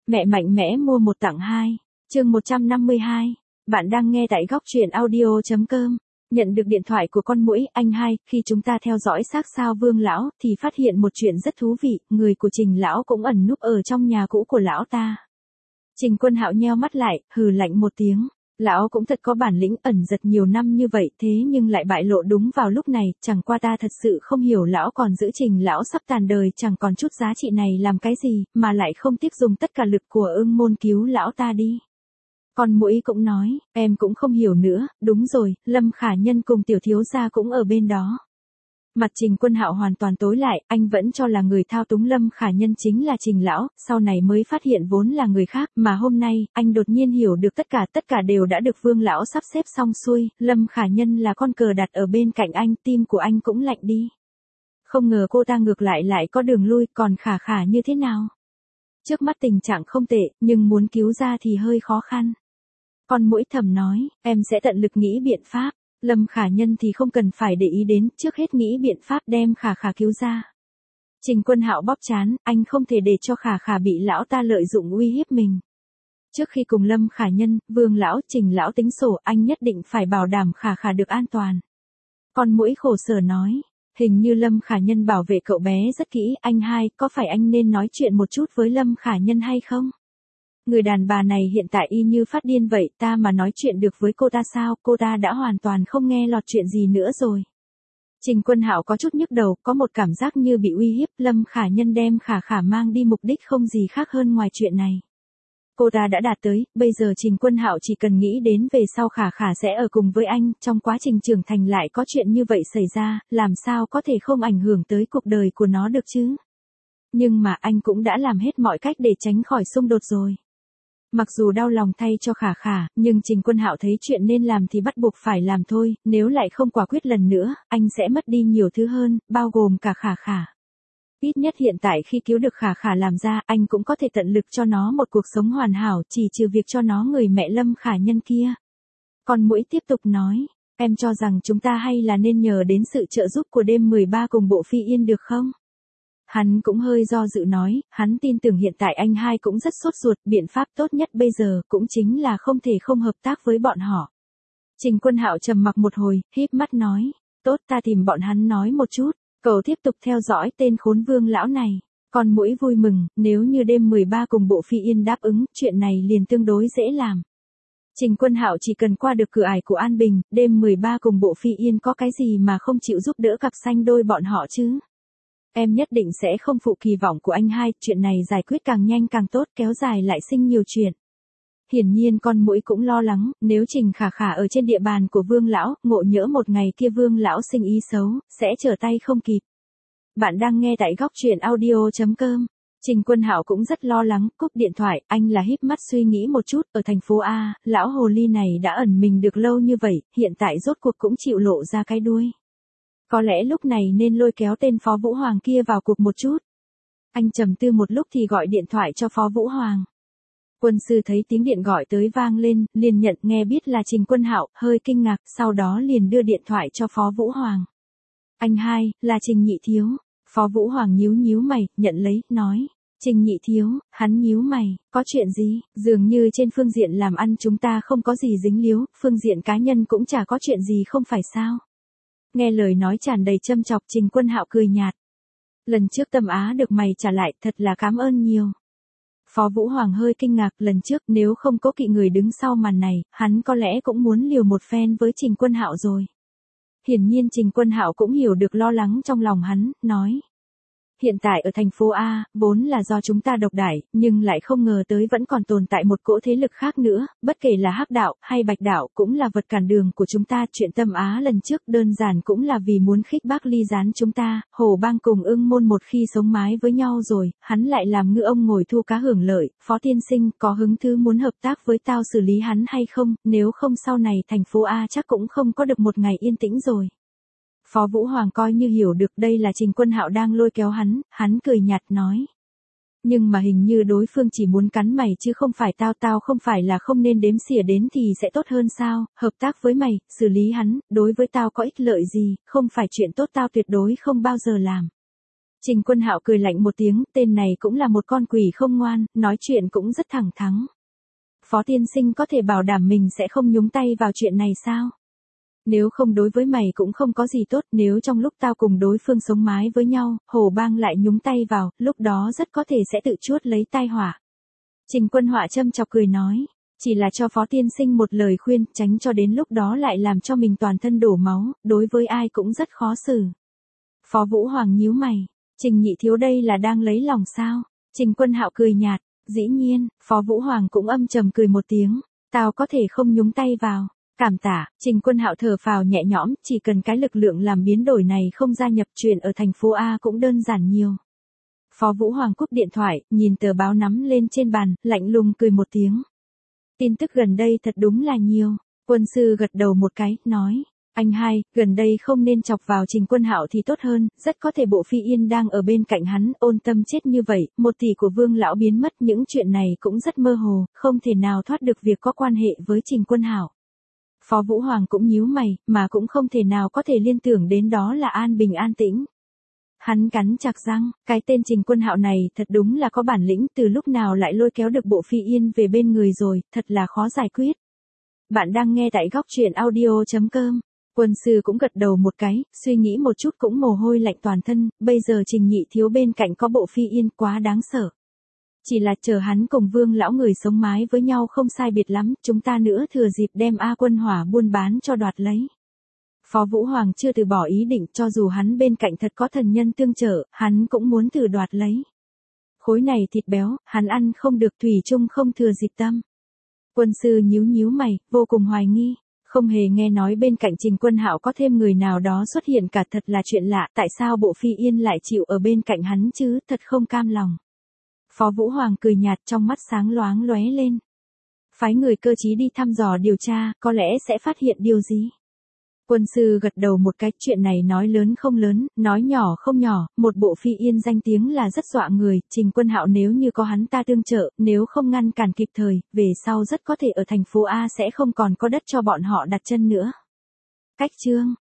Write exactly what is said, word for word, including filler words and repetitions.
Mẹ mạnh mẽ mua một tặng hai. Chương một trăm năm mươi hai. Bạn đang nghe tại góc truyện audio chấm com. Nhận được điện thoại của con muỗi, anh hai, khi chúng ta theo dõi xác sao Vương lão thì phát hiện một chuyện rất thú vị, người của Trình lão cũng ẩn núp ở trong nhà cũ của lão ta. Trình Quân Hạo nheo mắt lại, hừ lạnh một tiếng. Lão cũng thật có bản lĩnh, ẩn giật nhiều năm như vậy thế nhưng lại bại lộ đúng vào lúc này, chẳng qua ta thật sự không hiểu lão còn giữ Trình lão sắp tàn đời chẳng còn chút giá trị này làm cái gì, mà lại không tiếc dùng tất cả lực của Ưng Môn cứu lão ta đi. Con muỗi cũng nói, em cũng không hiểu nữa, đúng rồi, Lâm Khả Nhân cùng tiểu thiếu gia cũng ở bên đó. Mặt Trình Quân Hạo hoàn toàn tối lại, anh vẫn cho là người thao túng Lâm Khả Nhân chính là Trình lão, sau này mới phát hiện vốn là người khác, mà hôm nay, anh đột nhiên hiểu được tất cả, tất cả đều đã được Vương lão sắp xếp xong xuôi, Lâm Khả Nhân là con cờ đặt ở bên cạnh anh, tim của anh cũng lạnh đi. Không ngờ cô ta ngược lại lại có đường lui, còn Khả Khả như thế nào? Trước mắt tình trạng không tệ, nhưng muốn cứu ra thì hơi khó khăn. Con muỗi thầm nói, em sẽ tận lực nghĩ biện pháp. Lâm Khả Nhân thì không cần phải để ý đến, trước hết nghĩ biện pháp đem Khả Khả cứu ra. Trình Quân Hạo bóp trán, anh không thể để cho Khả Khả bị lão ta lợi dụng uy hiếp mình. Trước khi cùng Lâm Khả Nhân, Vương lão, Trình lão tính sổ, anh nhất định phải bảo đảm Khả Khả được an toàn. Con muỗi khổ sở nói, hình như Lâm Khả Nhân bảo vệ cậu bé rất kỹ, anh hai, có phải anh nên nói chuyện một chút với Lâm Khả Nhân hay không? Người đàn bà này hiện tại y như phát điên vậy, ta mà nói chuyện được với cô ta sao, cô ta đã hoàn toàn không nghe lọt chuyện gì nữa rồi. Trình Quân Hạo có chút nhức đầu, có một cảm giác như bị uy hiếp, Lâm Khả Nhân đem Khả Khả mang đi mục đích không gì khác hơn ngoài chuyện này. Cô ta đã đạt tới, bây giờ Trình Quân Hạo chỉ cần nghĩ đến về sau Khả Khả sẽ ở cùng với anh, trong quá trình trưởng thành lại có chuyện như vậy xảy ra, làm sao có thể không ảnh hưởng tới cuộc đời của nó được chứ. Nhưng mà anh cũng đã làm hết mọi cách để tránh khỏi xung đột rồi. Mặc dù đau lòng thay cho Khả Khả, nhưng Trình Quân Hạo thấy chuyện nên làm thì bắt buộc phải làm thôi, nếu lại không quả quyết lần nữa, anh sẽ mất đi nhiều thứ hơn, bao gồm cả Khả Khả. Ít nhất hiện tại khi cứu được Khả Khả làm ra, anh cũng có thể tận lực cho nó một cuộc sống hoàn hảo, chỉ trừ việc cho nó người mẹ Lâm Khả Nhân kia. Con muỗi tiếp tục nói, em cho rằng chúng ta hay là nên nhờ đến sự trợ giúp của đêm mười ba cùng Bộ Phi Yên được không? Hắn cũng hơi do dự nói, hắn tin tưởng hiện tại anh hai cũng rất sốt ruột, biện pháp tốt nhất bây giờ cũng chính là không thể không hợp tác với bọn họ. Trình Quân Hạo trầm mặc một hồi, híp mắt nói, tốt ta tìm bọn hắn nói một chút, cậu tiếp tục theo dõi tên khốn Vương lão này. Con muỗi vui mừng, nếu như đêm mười ba cùng Bộ Phi Yên đáp ứng, chuyện này liền tương đối dễ làm. Trình Quân Hạo chỉ cần qua được cửa ải của An Bình, đêm mười ba cùng Bộ Phi Yên có cái gì mà không chịu giúp đỡ cặp sanh đôi bọn họ chứ. Em nhất định sẽ không phụ kỳ vọng của anh hai, chuyện này giải quyết càng nhanh càng tốt, kéo dài lại sinh nhiều chuyện. Hiển nhiên con muỗi cũng lo lắng, nếu Trình Khả Khả ở trên địa bàn của Vương lão, ngộ nhỡ một ngày kia Vương lão sinh ý xấu, sẽ trở tay không kịp. Bạn đang nghe tại góc truyện audio chấm com. Trình Quân Hạo cũng rất lo lắng, cúp điện thoại, anh là híp mắt suy nghĩ một chút, ở thành phố A, lão hồ ly này đã ẩn mình được lâu như vậy, hiện tại rốt cuộc cũng chịu lộ ra cái đuôi. Có lẽ lúc này nên lôi kéo tên Phó Vũ Hoàng kia vào cuộc một chút. Anh trầm tư một lúc thì gọi điện thoại cho Phó Vũ Hoàng. Quân sư thấy tiếng điện gọi tới vang lên, liền nhận, nghe biết là Trình Quân Hạo, hơi kinh ngạc, sau đó liền đưa điện thoại cho Phó Vũ Hoàng. Anh hai, là Trình nhị thiếu. Phó Vũ Hoàng nhíu nhíu mày, nhận lấy, nói. Trình nhị thiếu, hắn nhíu mày, có chuyện gì, dường như trên phương diện làm ăn chúng ta không có gì dính líu, phương diện cá nhân cũng chả có chuyện gì không phải sao. Nghe lời nói tràn đầy châm chọc, Trình Quân Hạo cười nhạt. Lần trước Tâm Á được mày trả lại, thật là cảm ơn nhiều. Phó Vũ Hoàng hơi kinh ngạc, lần trước nếu không có kỵ người đứng sau màn này, hắn có lẽ cũng muốn liều một phen với Trình Quân Hạo rồi. Hiển nhiên Trình Quân Hạo cũng hiểu được lo lắng trong lòng hắn, nói. Hiện tại ở thành phố A, vốn là do chúng ta độc đại, nhưng lại không ngờ tới vẫn còn tồn tại một cỗ thế lực khác nữa, bất kể là Hắc đạo hay Bạch đạo cũng là vật cản đường của chúng ta. Chuyện Tâm Á lần trước đơn giản cũng là vì muốn khích bác ly gián chúng ta, Hổ Bang cùng Ưng Môn một khi sống mái với nhau rồi, hắn lại làm ngư ông ngồi thu cá hưởng lợi. Phó tiên sinh, có hứng thú muốn hợp tác với tao xử lý hắn hay không, nếu không sau này thành phố A chắc cũng không có được một ngày yên tĩnh rồi. Phó Vũ Hoàng coi như hiểu được đây là Trình Quân Hạo đang lôi kéo hắn, hắn cười nhạt nói. Nhưng mà hình như đối phương chỉ muốn cắn mày chứ không phải tao, tao không phải là không nên đếm xỉa đến thì sẽ tốt hơn sao, hợp tác với mày, xử lý hắn, đối với tao có ích lợi gì, không phải chuyện tốt, tao tuyệt đối không bao giờ làm. Trình Quân Hạo cười lạnh một tiếng, tên này cũng là một con quỷ không ngoan, nói chuyện cũng rất thẳng thắn. Phó tiên sinh có thể bảo đảm mình sẽ không nhúng tay vào chuyện này sao? Nếu không đối với mày cũng không có gì tốt, nếu trong lúc tao cùng đối phương sống mái với nhau, Hồ Bang lại nhúng tay vào, lúc đó rất có thể sẽ tự chuốt lấy tai họa. Trình Quân Họa châm chọc cười nói, chỉ là cho Phó tiên sinh một lời khuyên, tránh cho đến lúc đó lại làm cho mình toàn thân đổ máu, đối với ai cũng rất khó xử. Phó Vũ Hoàng nhíu mày, Trình nhị thiếu đây là đang lấy lòng sao? Trình Quân Hạo cười nhạt, dĩ nhiên, Phó Vũ Hoàng cũng âm trầm cười một tiếng, tao có thể không nhúng tay vào. Cảm tạ, Trình Quân Hạo thở phào nhẹ nhõm, chỉ cần cái lực lượng làm biến đổi này không gia nhập chuyện ở thành phố A cũng đơn giản nhiều. Phó Vũ Hoàng cúp điện thoại, nhìn tờ báo nắm lên trên bàn, lạnh lùng cười một tiếng. Tin tức gần đây thật đúng là nhiều. Quân sư gật đầu một cái, nói, anh hai, gần đây không nên chọc vào Trình Quân Hạo thì tốt hơn, rất có thể Bộ Phi Yên đang ở bên cạnh hắn, ôn tâm chết như vậy, một tỷ của Vương lão biến mất, những chuyện này cũng rất mơ hồ, không thể nào thoát được việc có quan hệ với Trình Quân Hạo. Phó Vũ Hoàng cũng nhíu mày, mà cũng không thể nào có thể liên tưởng đến đó là An Bình an tĩnh. Hắn cắn chặt răng, cái tên Trình Quân Hạo này thật đúng là có bản lĩnh, từ lúc nào lại lôi kéo được Bộ Phi Yên về bên người rồi, thật là khó giải quyết. Bạn đang nghe tại góc truyện audio chấm com. Quân sư cũng gật đầu một cái, suy nghĩ một chút cũng mồ hôi lạnh toàn thân, bây giờ Trình nhị thiếu bên cạnh có Bộ Phi Yên quá đáng sợ. Chỉ là chờ hắn cùng Vương lão người sống mái với nhau không sai biệt lắm, chúng ta nữa thừa dịp đem A Quân Hỏa buôn bán cho đoạt lấy. Phó Vũ Hoàng chưa từ bỏ ý định, cho dù hắn bên cạnh thật có thần nhân tương trợ, hắn cũng muốn thử đoạt lấy. Khối này thịt béo, hắn ăn không được, thủy chung không thừa dịp tâm. Quân sư nhíu nhíu mày, vô cùng hoài nghi. Không hề nghe nói bên cạnh Trình Quân Hạo có thêm người nào đó xuất hiện cả, thật là chuyện lạ, tại sao Bộ Phi Yên lại chịu ở bên cạnh hắn chứ, thật không cam lòng. Phó Vũ Hoàng cười nhạt, trong mắt sáng loáng lóe lên. Phái người cơ trí đi thăm dò điều tra, có lẽ sẽ phát hiện điều gì. Quân sư gật đầu một cái, chuyện này nói lớn không lớn, nói nhỏ không nhỏ, một Bộ Phi Yên danh tiếng là rất dọa người, Trình Quân Hạo nếu như có hắn ta tương trợ, nếu không ngăn cản kịp thời, về sau rất có thể ở thành phố A sẽ không còn có đất cho bọn họ đặt chân nữa. Cách chương